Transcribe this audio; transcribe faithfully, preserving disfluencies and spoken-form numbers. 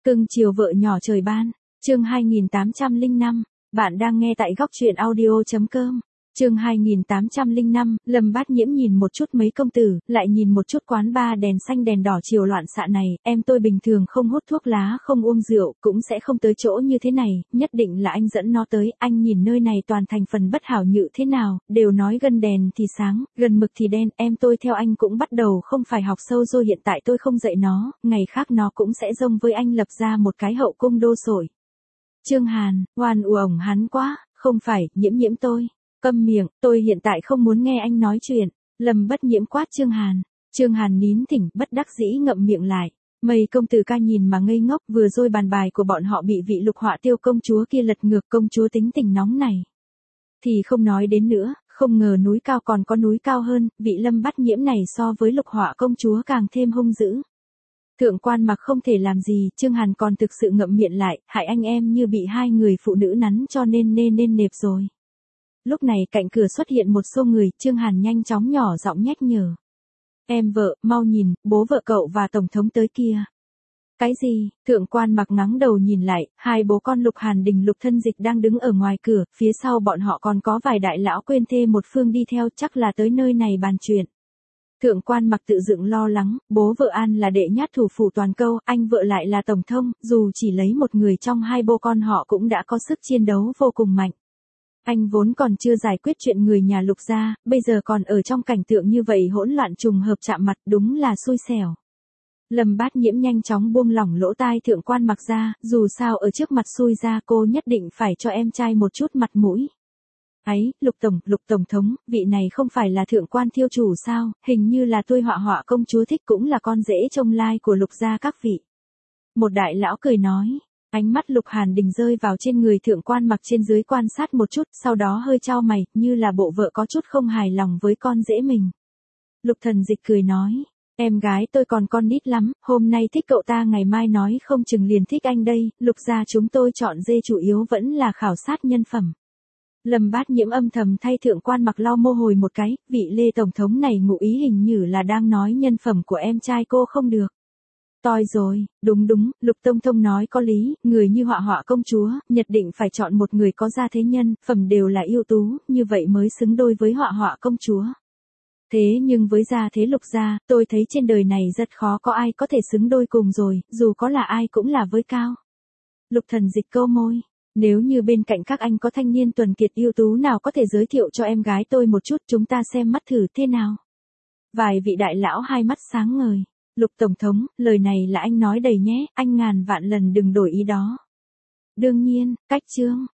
Cưng chiều vợ nhỏ trời ban, chương hai nghìn tám trăm lẻ năm, bạn đang nghe tại góc truyện audio chấm com. Chương hai nghìn tám trăm lẻ năm, Lâm Bát Nhiễm nhìn một chút mấy công tử, lại nhìn một chút quán bar đèn xanh đèn đỏ chiều loạn xạ này, em tôi bình thường không hút thuốc lá không uống rượu, cũng sẽ không tới chỗ như thế này, nhất định là anh dẫn nó tới, anh nhìn nơi này toàn thành phần bất hảo nhự thế nào, đều nói gần đèn thì sáng, gần mực thì đen, em tôi theo anh cũng bắt đầu không phải học sâu rồi hiện tại tôi không dạy nó, ngày khác nó cũng sẽ dông với anh lập ra một cái hậu cung đô sổi. Trương Hàn, oan uổng hắn quá, không phải, Nhiễm Nhiễm tôi. Câm miệng, tôi hiện tại không muốn nghe anh nói chuyện. Lâm Bất Nhiễm quát Trương Hàn. Trương Hàn nín thỉnh, bất đắc dĩ ngậm miệng lại. Mấy công tử ca nhìn mà ngây ngốc, vừa rồi bàn bài của bọn họ bị vị Lục Họa Tiêu công chúa kia lật ngược, công chúa tính tình nóng này. Thì không nói đến nữa, không ngờ núi cao còn có núi cao hơn, vị Lâm Bát Nhiễm này so với Lục Họa công chúa càng thêm hung dữ. Thượng quan mặc không thể làm gì, Trương Hàn còn thực sự ngậm miệng lại, hại anh em như bị hai người phụ nữ nắn cho nên nên nên nệp rồi. Lúc này cạnh cửa xuất hiện một số người, Trương Hàn nhanh chóng nhỏ giọng nhắc nhở. Em vợ, mau nhìn, bố vợ cậu và tổng thống tới kia. Cái gì? Thượng quan mặc ngắng đầu nhìn lại, hai bố con Lục Hàn Đình Lục Thân Dịch đang đứng ở ngoài cửa, phía sau bọn họ còn có vài đại lão quên thê một phương đi theo, chắc là tới nơi này bàn chuyện. Thượng quan mặc tự dựng lo lắng, bố vợ An là đệ nhát thủ phủ toàn câu, anh vợ lại là tổng thống, dù chỉ lấy một người trong hai bố con họ cũng đã có sức chiến đấu vô cùng mạnh. Anh vốn còn chưa giải quyết chuyện người nhà Lục gia, bây giờ còn ở trong cảnh tượng như vậy hỗn loạn trùng hợp chạm mặt, đúng là xui xẻo. Lâm Bát Nhiễm nhanh chóng buông lỏng lỗ tai thượng quan mặc ra, dù sao ở trước mặt xui ra cô nhất định phải cho em trai một chút mặt mũi. Ấy, Lục Tổng, Lục Tổng thống, vị này không phải là thượng quan thiêu chủ sao, hình như là tôi họa họa công chúa thích cũng là con rể trông lai của Lục gia các vị. Một đại lão cười nói. Ánh mắt Lục Hàn Đình rơi vào trên người thượng quan mặc trên dưới quan sát một chút, sau đó hơi chau mày, như là bộ vợ có chút không hài lòng với con rể mình. Lục Thần Dịch cười nói, em gái tôi còn con nít lắm, hôm nay thích cậu ta ngày mai nói không chừng liền thích anh đây, Lục gia chúng tôi chọn dê chủ yếu vẫn là khảo sát nhân phẩm. Lâm Bát Nhiễm âm thầm thay thượng quan mặc lau mồ hôi một cái, vị Lê Tổng thống này ngụ ý hình như là đang nói nhân phẩm của em trai cô không được. Toi rồi, đúng đúng, Lục Tông Thông nói có lý, người như họa họa công chúa, nhất định phải chọn một người có gia thế nhân, phẩm đều là ưu tú, như vậy mới xứng đôi với họa họa công chúa. Thế nhưng với gia thế Lục gia, tôi thấy trên đời này rất khó có ai có thể xứng đôi cùng rồi, dù có là ai cũng là với cao. Lục Thần Dịch câu môi, nếu như bên cạnh các anh có thanh niên tuần kiệt ưu tú nào có thể giới thiệu cho em gái tôi một chút, chúng ta xem mắt thử thế nào. Vài vị đại lão hai mắt sáng ngời. Lục Tổng thống, lời này là anh nói đầy nhé, anh ngàn vạn lần đừng đổi ý đó. Đương nhiên, cách chương,